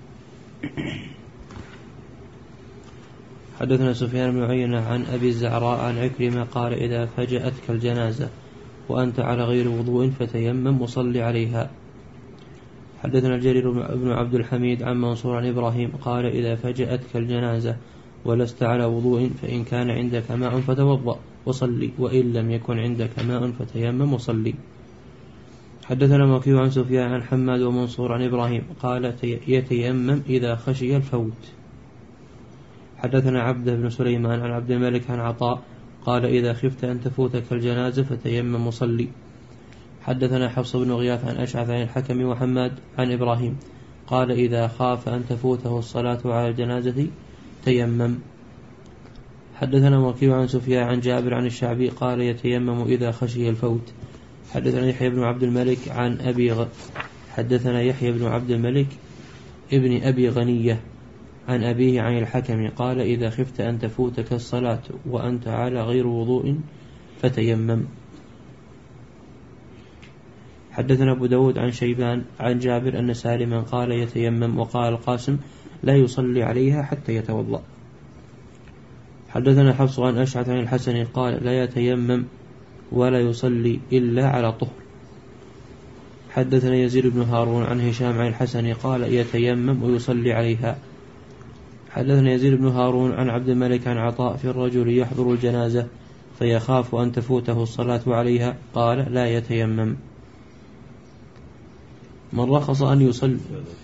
حدثنا سفيان بن عيينة عن أبي الزعراء عن عكرمة قال إذا فجأتك الجنازة وأنت على غير وضوء فتيمم وصلي عليها. حدثنا الجرير بن عبد الحميد عن منصور عن إبراهيم قال إذا فجأتك الجنازة ولست على وضوء فإن كان عندك ماء فتوضأ وصلي وإن لم يكن عندك ماء فتيمم وصلي. حدثنا وكيع عن سفيان عن حماد ومنصور عن إبراهيم قال يتيمم إذا خشي الفوت. حدثنا عبد بن سليمان عن عبد الملك عن عطاء قال إذا خفت أن تفوتك الجنازة فتيمم وصلي. حدثنا حفص بن غياث عن أشعث عن الحكم وحماد عن إبراهيم قال إذا خاف أن تفوته الصلاة على الجنازة تيمم. حدثنا وكيع عن سفيان عن جابر عن الشعبي قال يتيمم إذا خشي الفوت. حدثنا يحيى بن عبد الملك عن أبي غ... حدثنا يحيى بن عبد الملك ابن أبي غنية عن أبيه عن الحكم قال إذا خفت أن تفوتك الصلاة وأنت على غير وضوء فتيمم. حدثنا أبو داود عن شيبان عن جابر أن سالما قال يتيمم وقال القاسم لا يصلي عليها حتى يتوضأ. حدثنا حفص عن أشعث عن الحسن قال لا يتيمم ولا يصلي إلا على طهر. حدثنا يزيد بن هارون عن هشام عن الحسن قال يتيمم ويصلي عليها. حدثنا يزيد بن هارون عن عبد الملك عن عطاء في الرجل يحضر الجنازة فيخاف أن تفوته الصلاة عليها قال لا يتيمم. من رخص أن يصلي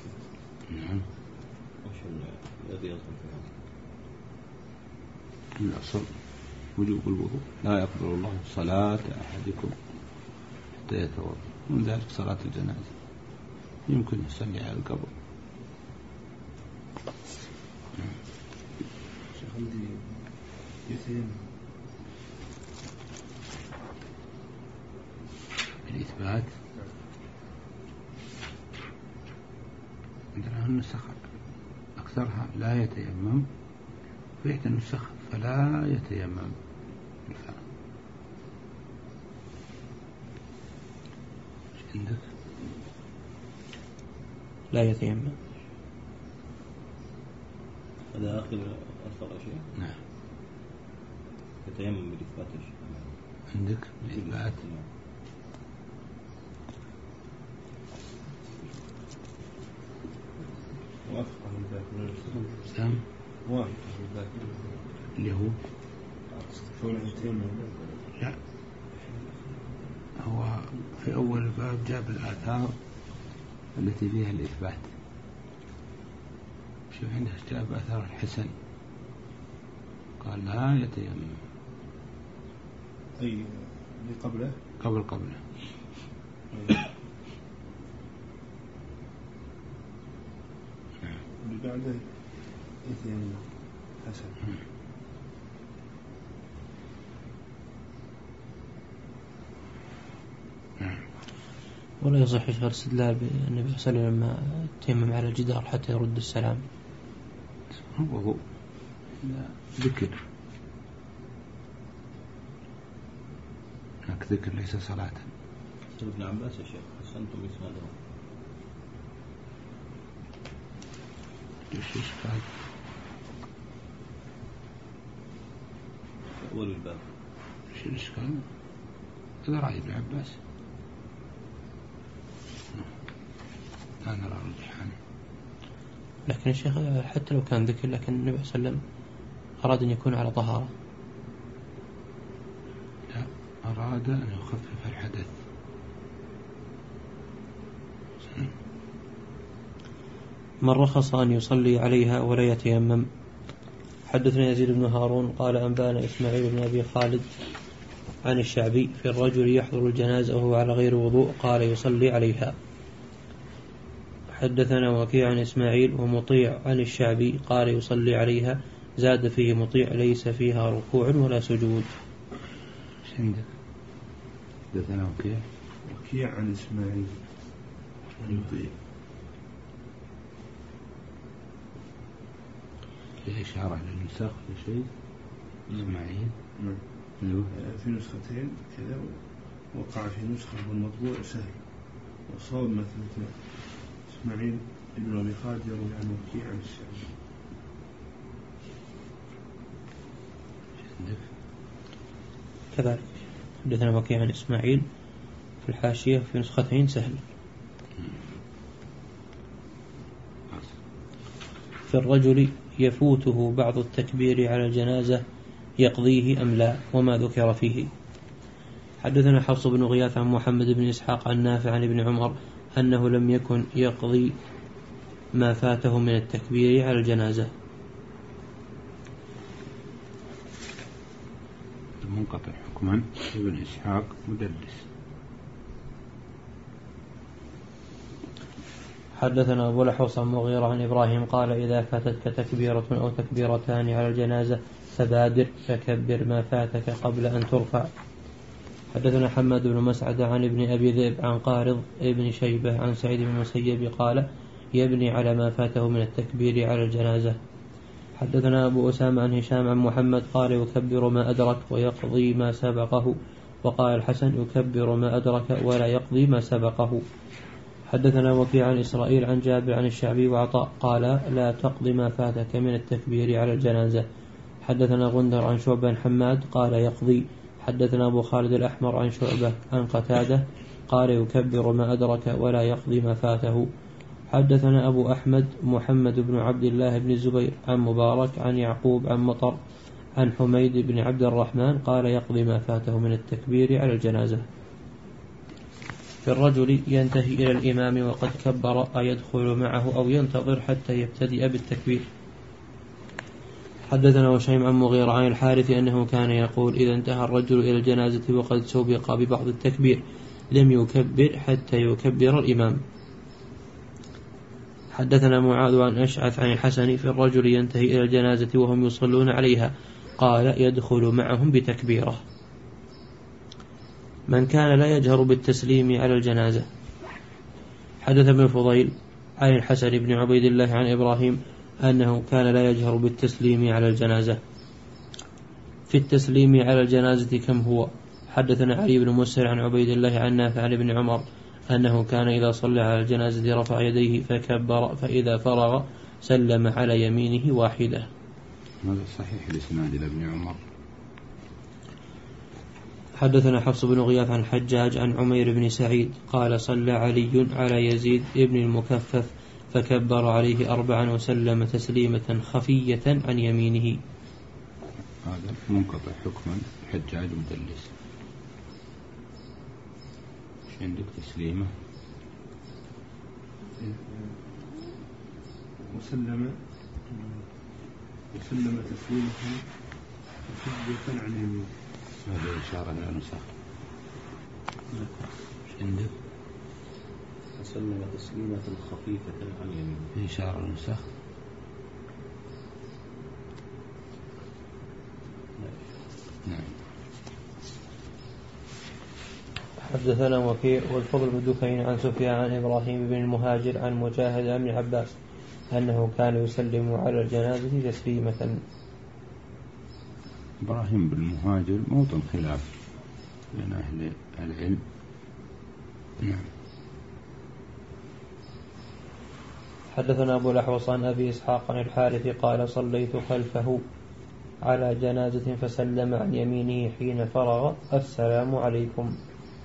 الأصل وجوب الوضوء لا يقبل الله صلاة أحدكم حتى يتوضأ من ذلك صلاة الجنازة يمكن يصلي على القبر. الإثبات النسخ أكثرها لا يتيمم، في إحدى النسخ فلا يتيمم بالفعل. إيش عندك؟ لا يتيمم. هذا آخر أثر شيء. نعم. يتيمم بالإثبات الشيء. عندك بالإثبات. موافق على ذلك. سام. موافق على ذلك. اللي هو. كونه يتيمم. لا. هو في أول الباب جاب الآثار التي فيها الإثبات. شوف عنده جاب أثر الحسن قال لا يتيمم. أي اللي قبله. قبل قبله. اللي بعده يتيمم حسن. ولا يصح يشغل استدلال بالنبي صلى الله عليه وسلم لما تيمم على الجدار حتى يرد السلام. هو هو ذكر هناك ذكر ليس صلاة. ابن عباس يا شيخ حسنتم إسناده. ايش إشكال؟ أول الباب. ايش الإشكال؟ هذا رأي ابن عباس. أنا لا رجحان. لكن الشيخ حتى لو كان ذكر لكن النبي صلى الله عليه وسلم أراد أن يكون على طهارة. لا أراد أن يخفف الحدث. من رخص أن يصلي عليها ولا يتيمم. حدثنا يزيد بن هارون قال أنبانا إسماعيل بن أبي خالد عن الشعبي في الرجل يحضر الجنازة وهو على غير وضوء قال يصلي عليها. حدثنا وكيع عن إسماعيل ومطيع عن الشعبي قال يصلي عليها، زاد فيه مطيع ليس فيها ركوع ولا سجود. ايش عندك؟ حدثنا وكيع وكيع عن إسماعيل عن مطيع. في إشارة للنسخ في شيء إسماعيل. نعم. في نسختين كذا وقع في نسخة والمطبوع سهل وصاب مثل إسماعيل ابن أبي خالد يروي عن وكيع عن الشعبي. كذلك حدثنا وكيع عن إسماعيل في الحاشية في نسختين سهل. في الرجل يفوته بعض التكبير على الجنازة يقضيه أم لا وما ذكر فيه. حدثنا حفص بن غياث عن محمد بن إسحاق عن نافع عن ابن عمر أنه لم يكن يقضي ما فاته من التكبير على الجنازة. المنقطع حكما ابن إسحاق مدلس. حدثنا أبو الأحوص عن مغيرة عن إبراهيم قال إذا فاتتك تكبيرة أو تكبيرتان على الجنازة فبادر فكبر ما فاتك قبل أن ترفع. حدثنا حماد بن مسعد عن ابن أبي ذئب عن قارض ابن شيبة عن سعيد بن المسيب قال يبني على ما فاته من التكبير على الجنازة. حدثنا أبو أسامة عن هشام عن محمد قال يكبر ما أدرك ويقضي ما سبقه، وقال الحسن يكبر ما أدرك ولا يقضي ما سبقه. حدثنا وكيع عن إسرائيل عن جابر عن الشعبي وعطاء قال لا تقضي ما فاتك من التكبير على الجنازة. حدثنا غندر عن شعبة عن حماد قال يقضي. حدثنا أبو خالد الأحمر عن شعبة عن قتادة قال يكبر ما أدرك ولا يقضي ما فاته. حدثنا أبو أحمد محمد بن عبد الله بن الزبير عن مبارك عن يعقوب عن مطر عن حميد بن عبد الرحمن قال يقضي ما فاته من التكبير على الجنازة. في الرجل ينتهي إلى الإمام وقد كبر أيدخل معه أو ينتظر حتى يبتدئ بالتكبير. حدثنا وشيم عن مغيرة عن الحارث أنه كان يقول إذا انتهى الرجل إلى الجنازة وقد سبق ببعض التكبير لم يكبر حتى يكبر الإمام. حدثنا معاذ عن أشعث عن الحسن في الرجل ينتهي إلى الجنازة وهم يصلون عليها قال يدخل معهم بتكبيره. من كان لا يجهر بالتسليم على الجنازة. حدث ابن فضيل عن الحسن بن عبيد الله عن إبراهيم أنه كان لا يجهر بالتسليم على الجنازة. في التسليم على الجنازة كم هو؟ حدثنا علي بن مسهر عن عبيد الله عن نافع عن ابن عمر أنه كان إذا صلى على الجنازة رفع يديه فكبر، فإذا فرغ سلم على يمينه واحدة. هذا صحيح الإسناد إلى ابن عمر. حدثنا حفص بن غياث عن الحجاج عن عمير بن سعيد قال صلى علي على يزيد ابن المكفف فكبر عليه أربعا وسلم تسليمة خفية عن يمينه. هذا منقطع حكما، حجاج مدلس. ايش عندك؟ تسليمة وسلم وسلم تسليمة خفية عن يمينه. هذه إشارة إلى نسخ. ايش عندك؟ وسلم تسليمة خفيفة عن يمينه. إشارة إلى نسخ. نعم. حدثنا وكيع والفضل بن دكين عن سفيان عن إبراهيم بن المهاجر عن مجاهد عن ابن عباس أنه كان يسلم على الجنازة تسليمة. إبراهيم بن المهاجر موطن خلاف بين أهل العلم. نعم. حدثنا أبو الأحوص عن أبي إسحاق عن الحارث قال صليت خلفه على جنازة فسلم عن يمينه حين فرغ السلام عليكم.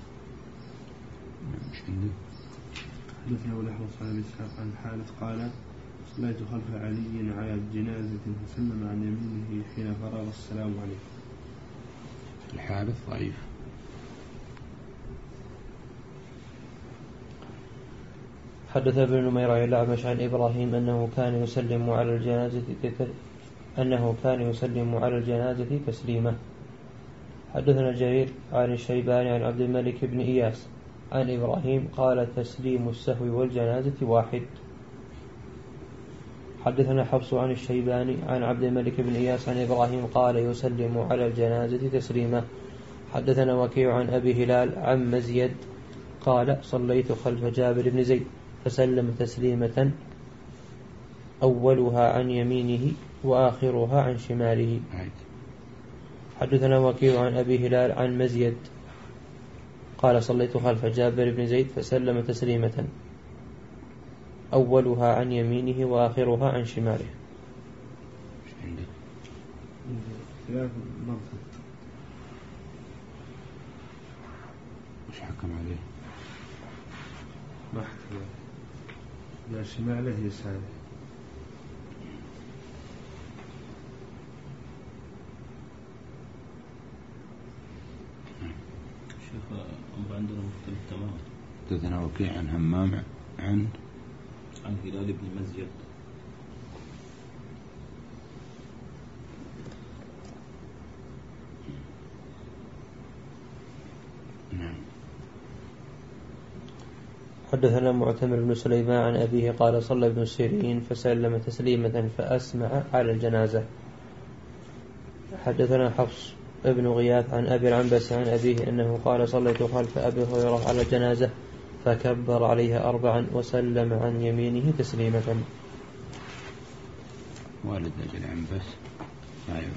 حدثنا أبو الأحوص عن أبي إسحاق عن الحارث قال صليت خلف علي على جنازة فسلم عن يمينه حين فرغ السلام عليكم. الحارث ضعيف. حدث ابن نمير عن الأعمش عن إبراهيم أنه كان يسلم على الجنازة أنه كان يسلم على الجنازة تسليمة. حدثنا جرير عن الشيباني عن عبد الملك بن إياس عن إبراهيم قال تسليم السهو والجنازة واحد. حدثنا حفص عن الشيباني عن عبد الملك بن إياس عن إبراهيم قال يسلم على الجنازة تسليمة. حدثنا وكيع عن أبي هلال عن مزيد قال صليت خلف جابر بن زيد فسلم تسليمة أولها عن يمينه وآخرها عن شماله. حدثنا وكيع عن أبي هلال عن مزيد قال صليت خلف جابر بن زيد فسلم تسليمة أولها عن يمينه وآخرها عن شماله. ثلاث مرات. وش حكم عليه؟ ما حكم لا شماله يساره. شيخ أمر عندنا مختلف تماما. حدثنا وكيع عن همام عن عن هلال بن مزيد نعم. حدثنا معتمر بن سليمان عن أبيه قال صلى ابن سيرين فسلم تسليمة فأسمع على الجنازة. حدثنا حفص ابن غياث عن أبي العنبس عن أبيه أنه قال صليت خلف أبي هريرة على الجنازة فكبر عليها أربعا وسلم عن يمينه تسليمة. والد أبي العنبس أيوة.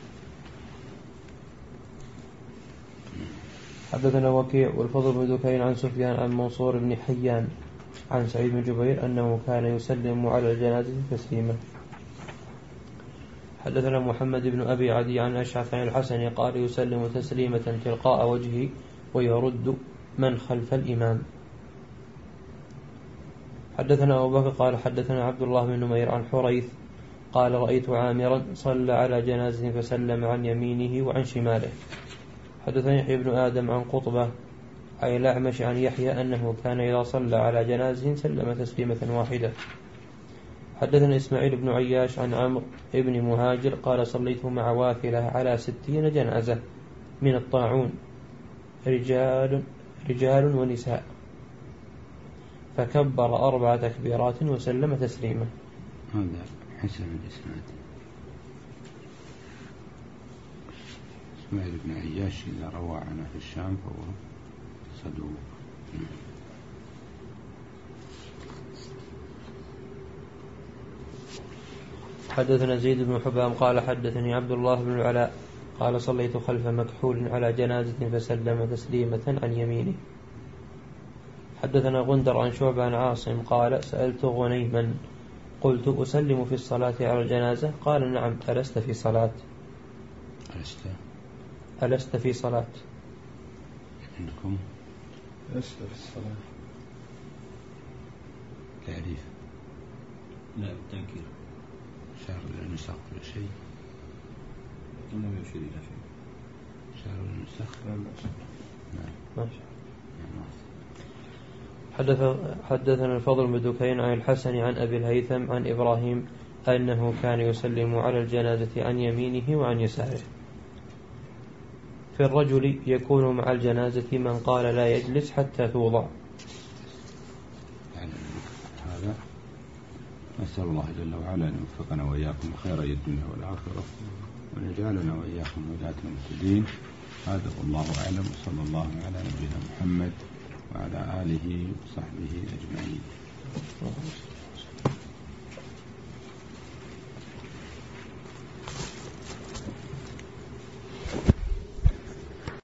حدثنا وكيع والفضل بن دكين عن سفيان عن منصور بن حيان عن سعيد بن جبير أنه كان يسلم على الجنازة تسليمة. حدثنا محمد بن أبي عدي عن أشعث عن الحسن قال يسلم تسليمة تلقاء وجهه ويرد من خلف الإمام. حدثنا أبو بكر قال حدثنا عبد الله بن نمير عن حريث قال رأيت عامرا صلى على جنازة فسلم عن يمينه وعن شماله. حدثنا يحيى بن آدم عن قطبة أي الأعمش عن يحيى أنه كان إذا صلى على جنازة سلم تسليمة واحدة. حدثنا إسماعيل بن عياش عن عمرو بن مهاجر قال صليت مع واثلة على ستين جنازة من الطاعون رجال, رجال ونساء فكبر أربع تكبيرات وسلم تسليما. هذا حسن الإسناد. إسماعيل بن عياش إذا روى عنه في الشام فهو صدوق. حدثنا زيد بن حبام قال حدثني عبد الله بن العلاء قال صليت خلف مكحول على جنازة فسلم تسليمة عن يمينه. حدثنا غندر عن شعبة عن عاصم قال سألت غنيما قلت أسلم في الصلاة على الجنازة؟ قال نعم. ألست في صلاة؟ ألست ألست في صلاة عندكم؟ ألست في الصلاة تعريف لا بالتنكير شعر النساق ولا شيء لم يشير إلى شيء شعر النساق نعم ما شاء حدث حدثنا الفضل بن دكين عن الحسن عن أبي الهيثم عن إبراهيم أنه كان يسلم على الجنازة عن يمينه وعن يساره. في الرجل يكون مع الجنازة من قال لا يجلس حتى توضع. يعني هذا نسأل الله جل وعلا أن يوفقنا وإياكم خيري الدنيا والآخرة وأن يجعلنا وإياكم هداة المهتدين. هذا والله أعلم، صلى الله على نبينا محمد وعلى آله وصحبه أجمعين.